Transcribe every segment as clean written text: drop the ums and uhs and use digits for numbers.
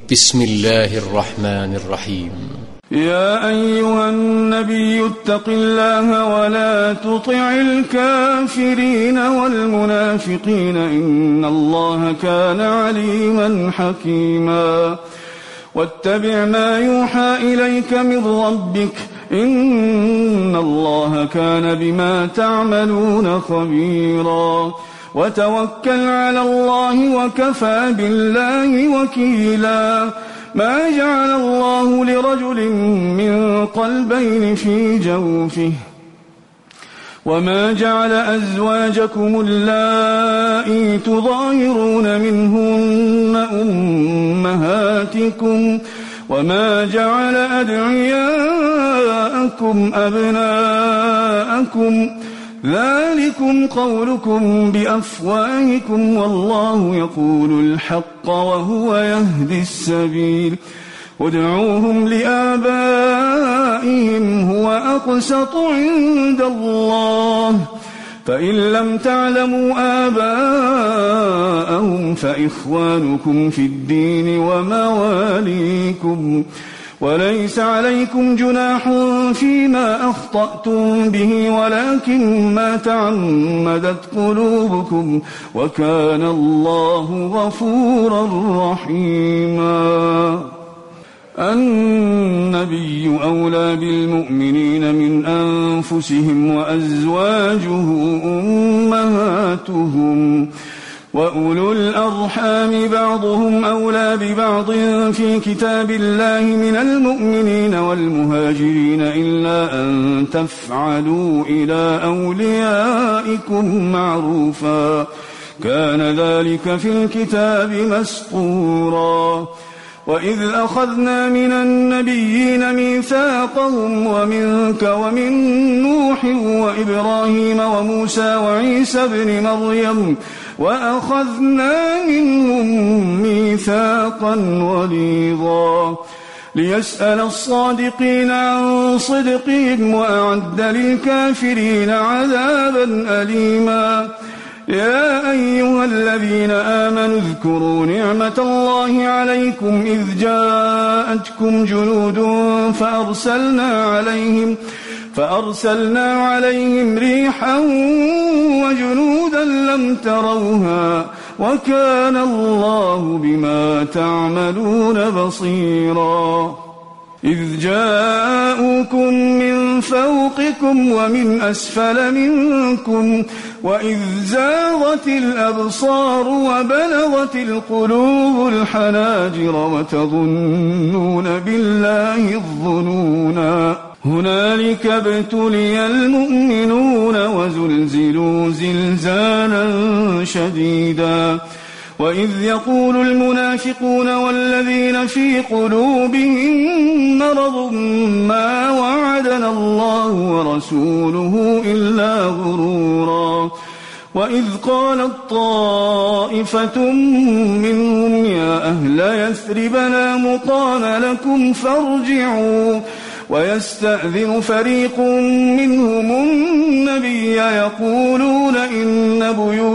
بسم الله الرحمن الرحيم. يا أيها النبي اتق الله ولا تطع الكافرين والمنافقين إن الله كان عليما حكيما. واتبع ما يوحى إليك من ربك إن الله كان بما تعملون خبيرا. وتوكل على الله وكفى بالله وكيلا. ما جعل الله لرجل من قلبين في جوفه وما جعل أزواجكم اللائي تظاهرون منهن أمهاتكم وما جعل أدعياءكم أبناءكم ذلكم قولكم بأفواهكم والله يقول الحق وهو يهدي السبيل. ادعوهم لآبائهم هو أقسط عند الله فإن لم تعلموا آباءهم فإخوانكم في الدين ومواليكم وليس عليكم جناح فيما أخطأتم به ولكن ما تعمدت قلوبكم وكان الله غفورا رحيما. النبي أولى بالمؤمنين من أنفسهم وأزواجه أمهاتهم وأولو الأرحام بعضهم أولى ببعض في كتاب الله من المؤمنين والمهاجرين إلا أن تفعلوا إلى أوليائكم معروفا كان ذلك في الكتاب مسطورا. وإذ أخذنا من النبيين ميثاقهم ومنك ومن نوح وإبراهيم وموسى وعيسى ابن مريم وأخذنا منهم ميثاقا غليظا ليسأل الصادقين عن صدقهم وأعد للكافرين عذابا أليما. يا أيها الذين آمنوا اذكروا نعمة الله عليكم إذ جاءتكم جنود فأرسلنا عليهم ريحا وجنودا لم تروها وكان الله بما تعملون بصيرا. إذ جاءوكم من فوقكم ومن أسفل منكم وإذ زاغت الأبصار وبلغت القلوب الحناجر وتظنون بالله الظنونا هنالك ابتلي المؤمنون وزلزلوا زلزالا شديدا. وإذ يقول المنافقون والذين في قلوبهم مرض ما وعدنا الله ورسوله إلا غرورا. وإذ قالت طائفة منهم يا أهل يثرب لا مقام لكم فارجعوا ويستأذن فريق منهم النبي يقولون إن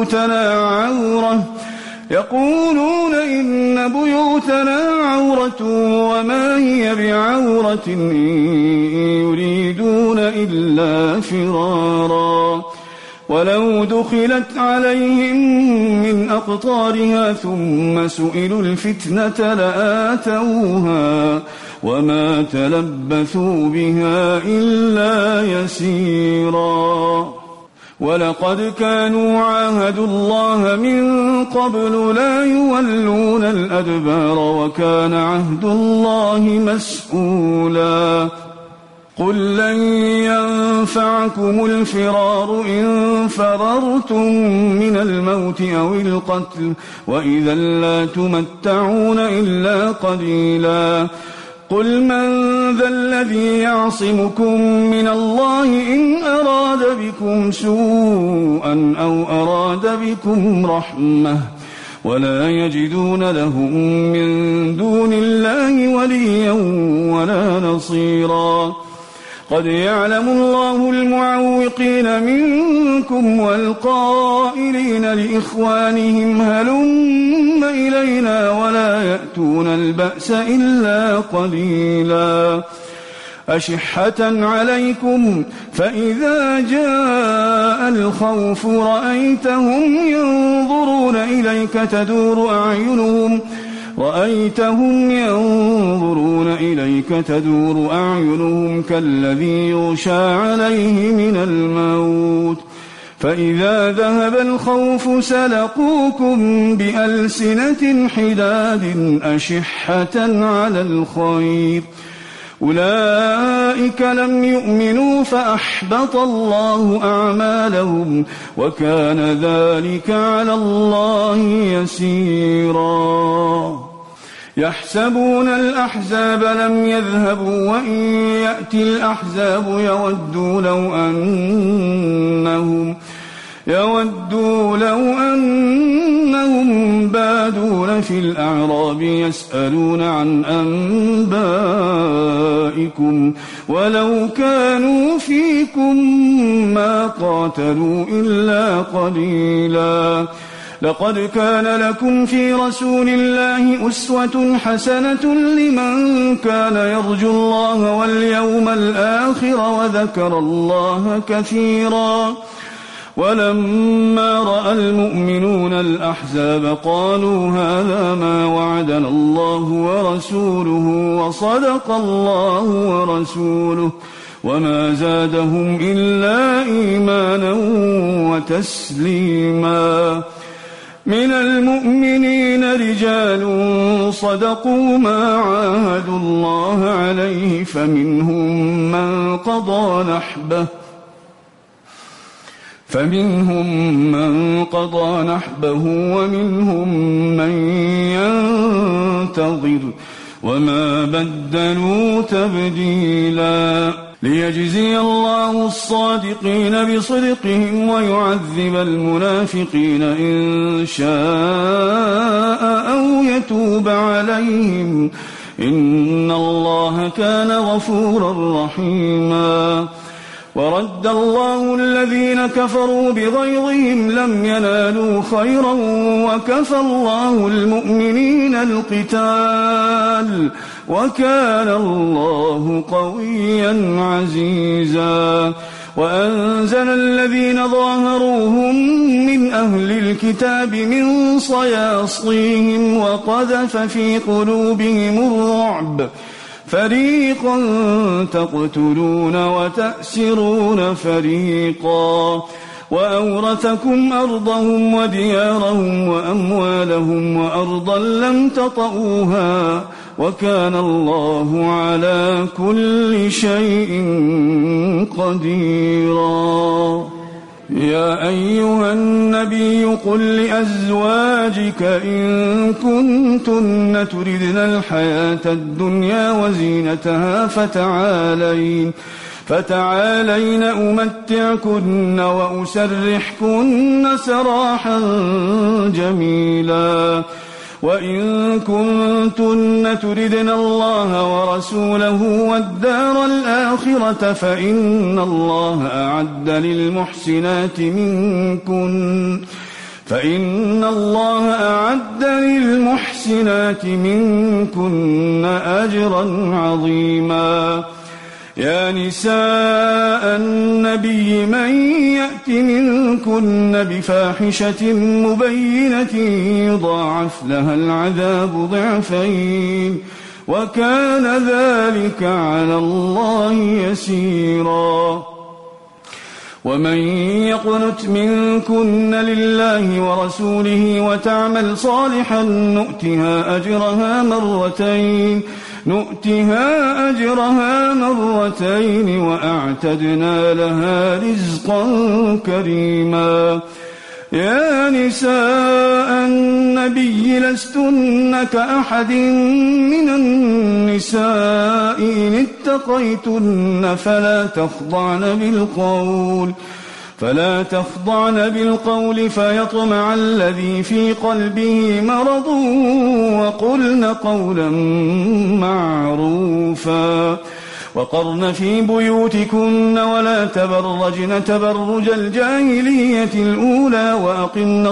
بيوتنا عورة وما هي بعورة إن يريدون إلا فرارا. ولو دخلت عليهم من أقطارها ثم سئلوا الفتنة لآتوها وما تلبثوا بها إلا يسيرا. ولقد كانوا عاهدوا الله من قبل لا يولون الأدبار وكان عهد الله مسؤولا. قل لن ينفعكم الفرار إن فررتم من الموت أو القتل وإذا لا تمتعون إلا قليلا. قل من ذا الذي يعصمكم من الله إن أراد بكم سوءا أو أراد بكم رحمة ولا يجدون لهم من دون الله وليا ولا نصيرا. قد يعلم الله المعوقين منكم والقائلين لإخوانهم هلم إلينا ولا يأتون البأس إلا قليلا أشحة عليكم فإذا جاء الخوف رأيتهم ينظرون إليك تدور أعينهم كالذي يغشى عليه من الموت فإذا ذهب الخوف سلقوكم بألسنة حداد أشحة على الخير أولئك لم يؤمنوا فأحبط الله أعمالهم وكان ذلك على الله يسيرا يحسبون الأحزاب لم يذهبوا وإن يأتي الأحزاب يودوا لو أنهم بادون في الأعراب يسألون عن أنبائكم ولو كانوا فيكم ما قاتلوا إلا قليلا لقد كان لكم في رسول الله أسوة حسنة لمن كان يرجو الله واليوم الآخر وذكر الله كثيرا ولما رأى المؤمنون الأحزاب قالوا هذا ما وعدنا الله ورسوله وصدق الله ورسوله وما زادهم إلا إيمانا وتسليما من المؤمنين رجال صدقوا ما عاهدوا الله عليه فمنهم من قضى نحبه ومنهم من ينتظر وما بدلوا تبديلا ليجزي الله الصادقين بصدقهم ويعذب المنافقين إن شاء أو يتوب عليهم إن الله كان غفورا رحيما ورد الله الذين كفروا بغيظهم لم ينالوا خيرا وكفى الله المؤمنين القتال وكان الله قويا عزيزا وأنزل الذين ظاهروهم من أهل الكتاب من صياصيهم وقذف في قلوبهم الرعب فريقا تقتلون وتأسرون فريقا وأورثكم أرضهم وديارهم وأموالهم وأرضا لم تطئوها وكان الله على كل شيء قديرا يا أيها النبي قل لأزواجك إن كنتن تردن الحياة الدنيا وزينتها فتعالين أمتعكن وأسرحكن سراحا جميلا وإن كنتن تردن الله ورسوله والدار الآخرة فإن الله أعد للمحسنات منكن أجرا عظيما يا نساء النبي من يأت منكن بفاحشة مبينة يضاعف لها العذاب ضعفين وكان ذلك على الله يسيرا ومن يقنت منكن لله ورسوله وتعمل صالحا نؤتها أجرها مرتين وأعتدنا لها رزقا كريما يا نساء النبي لستن كأحد من النساء إن اتقيتن فلا تخضعن بالقول فيطمع الذي في قلبه مرض وقلن قولا معروفا وقرن في بيوتكن ولا تبرجن تبرج الجاهلية الأولى وأقمنا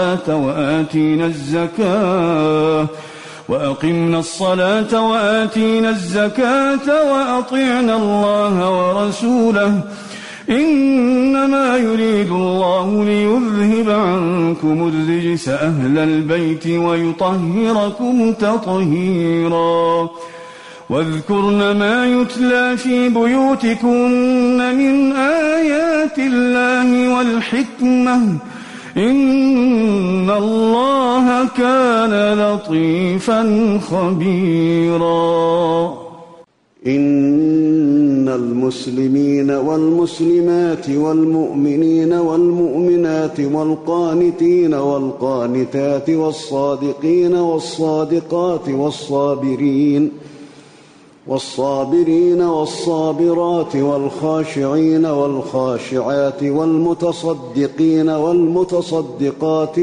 الصلاة وآتينا الزكاة وأطعنا الله ورسوله إنما يريد الله ليذهب عنكم الرجس أهل البيت ويطهركم تطهيرا واذكرن ما يتلى في بيوتكن من آيات الله والحكمة إن الله كان لطيفا خبيرا. إن المسلمين والمسلمات والمؤمنين والمؤمنات والقانتين والقانتات والصادقين والصادقات والصابرين والصابرات والخاشعين والخاشعات والمتصدقين والمتصدقات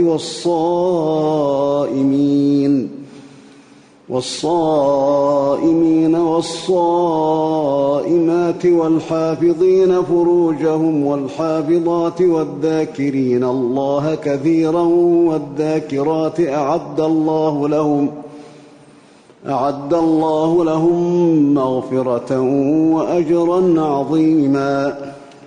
والصائمين والصائمات والحافظين فروجهم والحافظات والذاكرين الله كثيرا والذاكرات أعد الله لهم مغفرة وأجرا عظيما.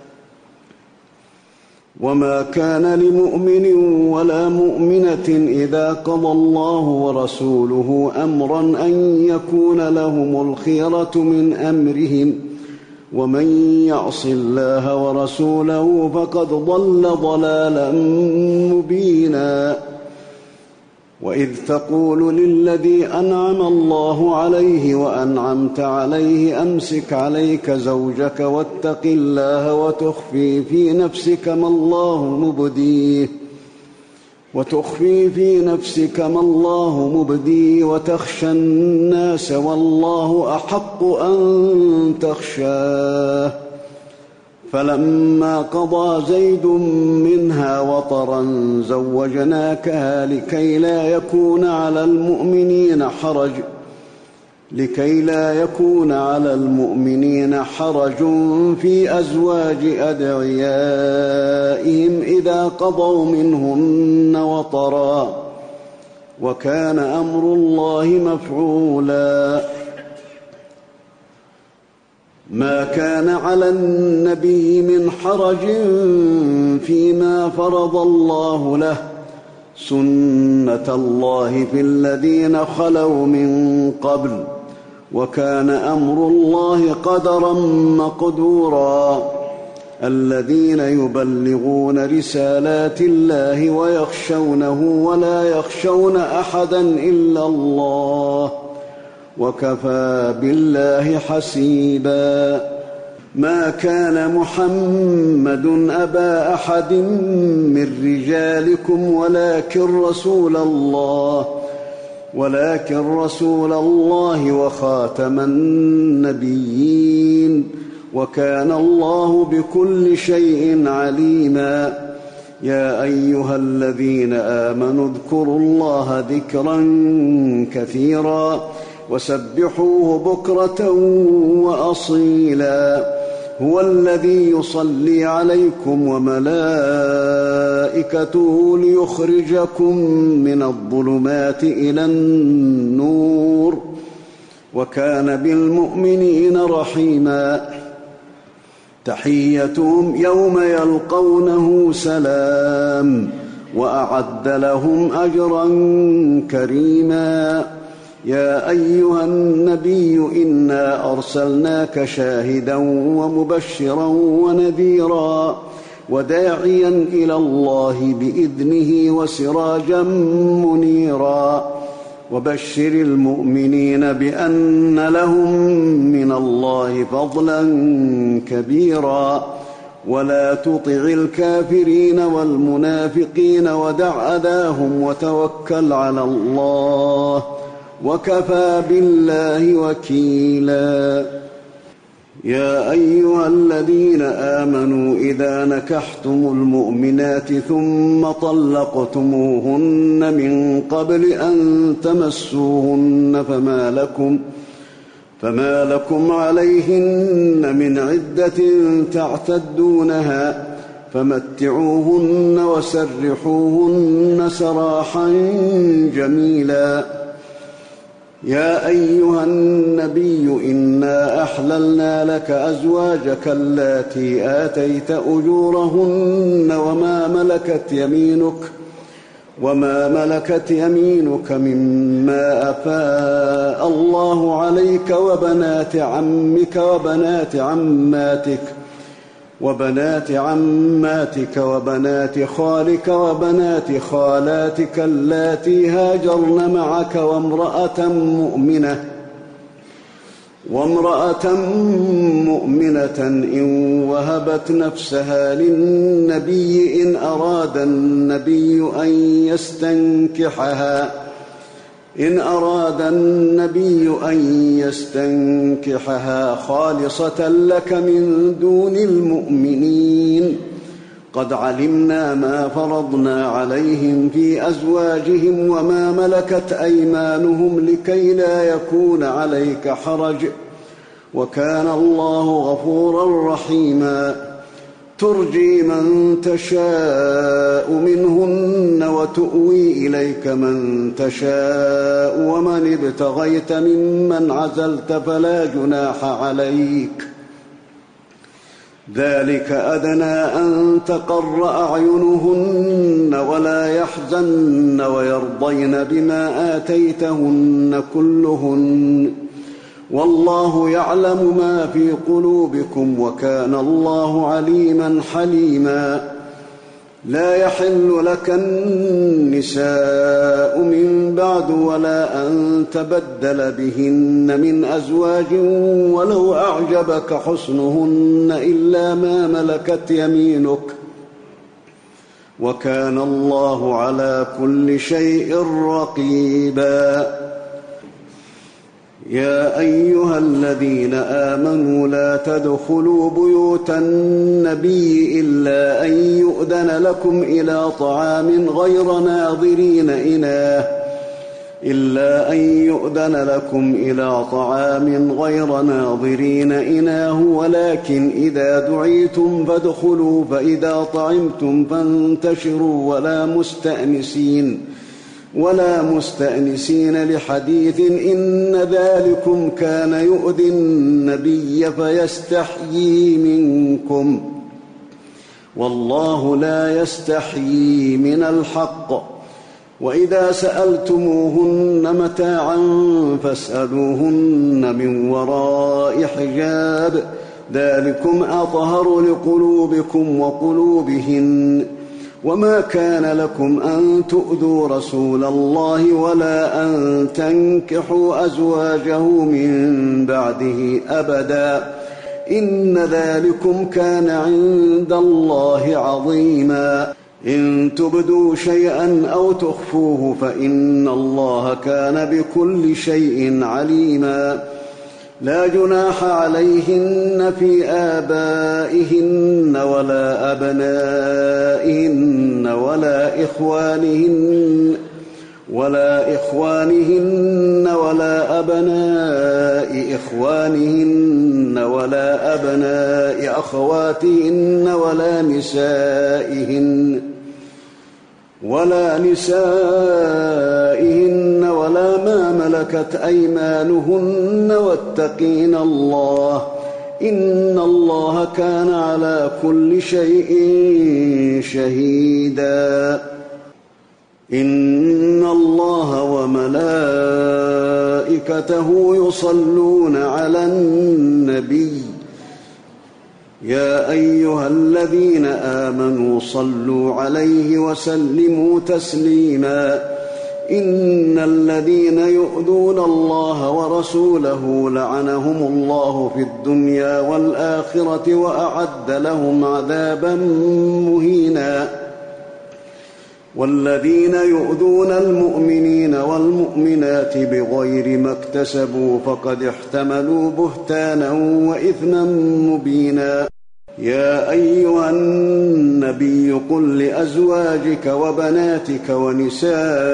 وما كان لمؤمن ولا مؤمنة إذا قضى الله ورسوله أمرا أن يكون لهم الخيرة من أمرهم ومن يعص الله ورسوله فقد ضل ضلالا مبينا. وإذ تقول للذي أنعم الله عليه وأنعمت عليه أمسك عليك زوجك واتق الله وتخفي في نفسك ما الله مبديه وتخشى الناس والله أحق أن تخشاه فلما قضى زيد منها وطرا زوجناكها لكي لا يكون على المؤمنين حرج في أزواج أدعيائهم إذا قضوا منهن وطرا وكان أمر الله مفعولا. ما كان على النبي من حرج فيما فرض الله له سنة الله في الذين خلوا من قبل وكان أمر الله قدرا مقدورا. الذين يبلغون رسالات الله ويخشونه ولا يخشون أحدا إلا الله وكفى بالله حسيبا. ما كان محمد أبا أحد من رجالكم ولكن رسول الله وخاتم النبيين وكان الله بكل شيء عليما. يا أيها الذين آمنوا اذكروا الله ذكرا كثيرا وسبحوه بكرة وأصيلا. هو الذي يصلي عليكم وملائكته ليخرجكم من الظلمات إلى النور وكان بالمؤمنين رحيما. تحيتهم يوم يلقونه سلام وأعد لهم أجرا كريما. يا أيها النبي إنا أرسلناك شاهدا ومبشرا ونذيرا وداعيا إلى الله بإذنه وسراجا منيرا. وبشر المؤمنين بأن لهم من الله فضلا كبيرا. ولا تطع الكافرين والمنافقين ودع أذاهم وتوكل على الله وكفى بالله وكيلا. يا أيها الذين آمنوا إذا نكحتم المؤمنات ثم طلقتموهن من قبل أن تمسوهن فما لكم عليهن من عدة تعتدونها فمتعوهن وسرحوهن سراحا جميلا. يا أيها النبي إنا أحللنا لك أزواجك اللاتي آتيت أجورهن وما ملكت يمينك مما أفاء الله عليك وبنات عمك وبنات عماتك وبنات خالك وبنات خالاتك اللاتي هاجرن معك وامرأة مؤمنة إن وهبت نفسها للنبي إن أراد النبي أن يستنكحها خالصة لك من دون المؤمنين. قد علمنا ما فرضنا عليهم في أزواجهم وما ملكت أيمانهم لكي لا يكون عليك حرج، وكان الله غفورا رحيما. ترجي من تشاء منهن وتؤوي إليك من تشاء ومن ابتغيت ممن عزلت فلا جناح عليك. ذلك أدنى أن تقر أعينهن ولا يحزن ويرضين بما آتيتهن كلهن، والله يعلم ما في قلوبكم وكان الله عليما حليما. لا يحل لك النساء من بعد ولا أن تبدل بهن من أزواج ولو أعجبك حسنهن إلا ما ملكت يمينك، وكان الله على كل شيء رقيبا. يا أيها الذين آمنوا لا تدخلوا بيوت النبي إلا أن يؤذن لكم إلى طعام غير ناظرين إناه، ولكن إذا دعيتم فادخلوا فإذا طعمتم فانتشروا ولا مستأنسين لحديث إن ذلكم كان يؤذي النبي فيستحيي منكم، والله لا يستحيي من الحق. وإذا سألتموهن متاعا فاسألوهن من وراء حجاب، ذلكم أطهر لقلوبكم وقلوبهن. وما كان لكم أن تؤذوا رسول الله ولا أن تنكحوا أزواجه من بعده أبدا، إن ذلكم كان عند الله عظيما. إن تبدوا شيئا أو تخفوه فإن الله كان بكل شيء عليما. لا جناح عليهن في آبائهن ولا أبنائهن ولا إخوانهن ولا أبناء إخوانهن ولا أبناء أخواتهن ولا نسائهن ولا ما ملكت أيمانهن، واتقين الله إن الله كان على كل شيء شهيدا. إن الله وملائكته يصلون على النبي يا أيها الذين آمنوا صلوا عليه وسلموا تسليما. إن الذين يؤذون الله ورسوله لعنهم الله في الدنيا والآخرة وأعد لهم عذابا مهينا. والذين يؤذون المؤمنين والمؤمنات بغير ما اكتسبوا فقد احتملوا بهتانا وإثما مبينا. يا أيها النبي قل لأزواجك وبناتك ونساء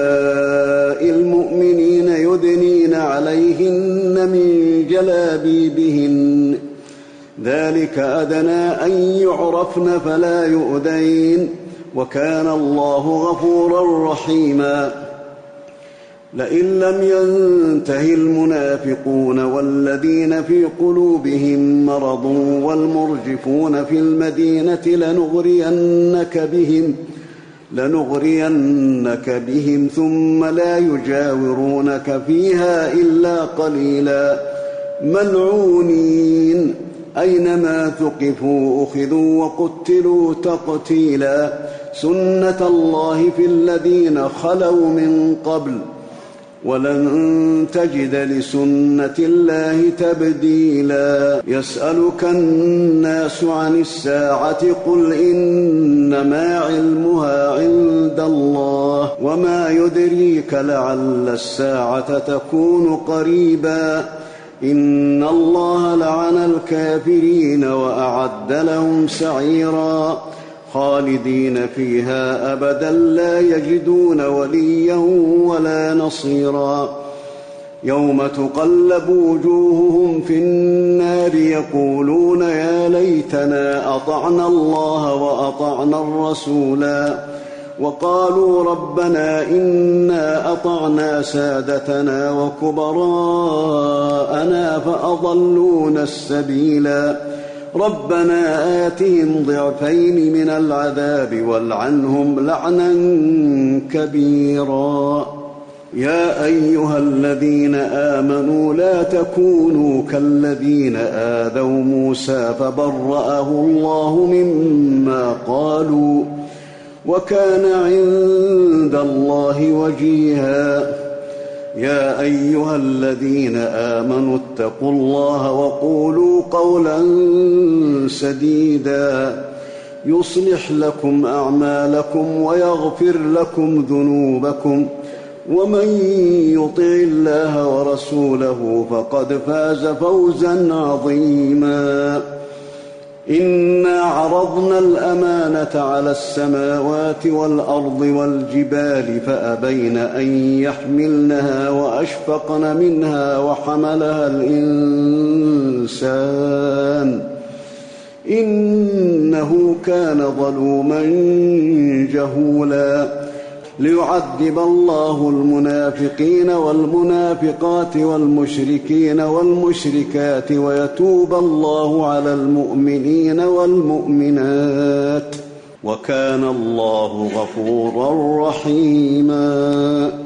المؤمنين يدنين عليهن من جلابيبهن ذلك أدنى أن يعرفن فلا يؤذين وكان الله غفورا رحيما لئن لم ينته المنافقون والذين في قلوبهم مرض والمرجفون في المدينة لنغرينك بهم ثم لا يجاورونك فيها إلا قليلا ملعونين أينما ثقفوا أخذوا وقتلوا تقتيلا سنة الله في الذين خلوا من قبل ولن تجد لسنة الله تبديلا يسألك الناس عن الساعة قل إنما علمها عند الله وما يدريك لعل الساعة تكون قريبا إن الله لعن الكافرين وأعد لهم سعيرا خالدين فيها أبدا لا يجدون وليا ولا نصيرا يوم تقلب وجوههم في النار يقولون يا ليتنا أطعنا الله وأطعنا الرسولا وقالوا ربنا إنا أطعنا سادتنا وكبراءنا فأضلونا السبيلا ربنا آتهم ضعفين من العذاب والعنهم لعنا كبيرا يا أيها الذين آمنوا لا تكونوا كالذين آذوا موسى فبرأه الله مما قالوا وكان عند الله وجيها يا أيها الذين آمنوا اتقوا الله وقولوا قولا سديدا يصلح لكم أعمالكم ويغفر لكم ذنوبكم ومن يطع الله ورسوله فقد فاز فوزا عظيما إنا عرضنا الأمانة على السماوات والأرض والجبال فأبين أن يحملنها وأشفقن منها وحملها الإنسان إنه كان ظلوما جهولا ليعذب الله المنافقين والمنافقات والمشركين والمشركات ويتوب الله على المؤمنين والمؤمنات وكان الله غفورا رحيما